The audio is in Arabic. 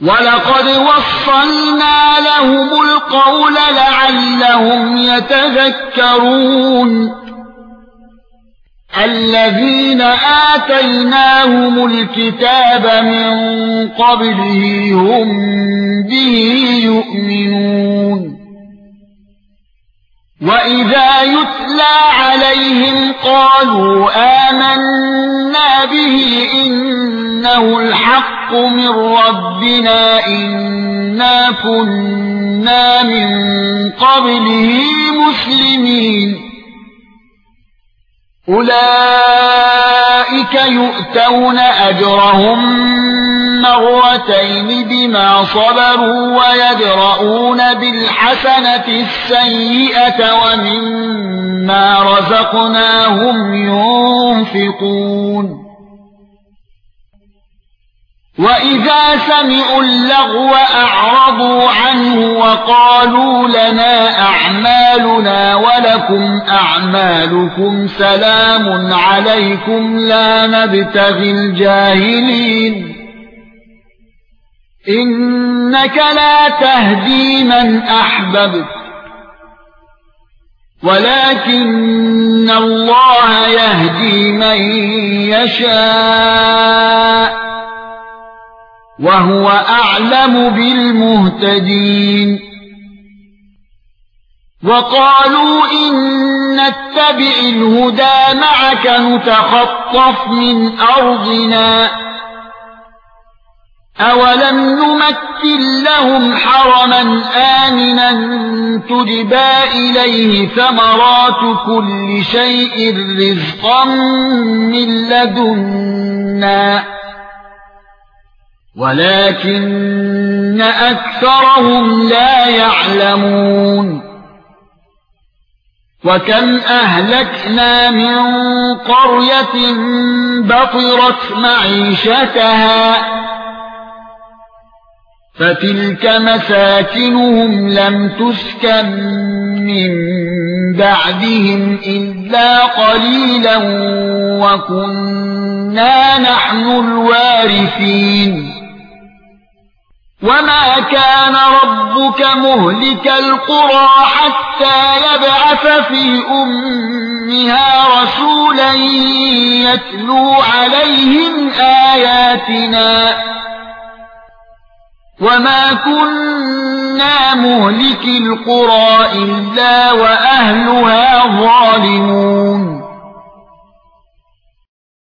وَلَقَدْ وَصَّلْنَا لَهُمُ الْقَوْلَ لَعَلَّهُمْ يَتَذَكَّرُونَ الَّذِينَ آتَيْنَاهُمُ الْكِتَابَ مِنْ قَبْلِهِ هُمْ بِهِ يُؤْمِنُونَ وَإِذَا يُتْلَى عَلَيْهِمْ قَالُوا آمَنَّا بِهِ إِنَّهُ الْحَقُّ مِنْ رَبِّنَا إِنَّا كُنَّا مِنْ قَبْلِهِ مُسْلِمِينَ أُولَئِكَ يُؤْتَوْنَ أَجْرَهُم مرتين بما صبروا ويدرؤون بالحسنة السيئة ومما رزقناهم ينفقون وإذا سمعوا اللغو أعرضوا عنه وقالوا لنا أعمالنا ولكم أعمالكم سلام عليكم لا نبتغي الجاهلين إنك لا تهدي من أحببت ولكن الله يهدي من يشاء وهو أعلم بالمهتدين وقالوا إن نتبع الهدى معك نتخطف من أرضنا أَوَلَمْ نُمَكِّنْ لَهُمْ حَرَمًا آمِنًا تُجْبَى إِلَيْهِ ثَمَرَاتُ كُلِّ شَيْءٍ رِزْقًا مِنْ لَدُنَّا وَلَكِنَّ أَكْثَرَهُمْ لَا يَعْلَمُونَ وَكَمْ أَهْلَكْنَا مِنْ قَرْيَةٍ بَطِرَتْ مَعِيشَتَهَا فتلك مساكنهم لم تسكن من بعدهم إلا قليلا وكنا نحن الوارثين وما كان ربك مهلك القرى حتى يبعث في أمها رسولا يتلو عليهم آياتنا وما كنا مهلك القرى إلا وأهلها ظالمون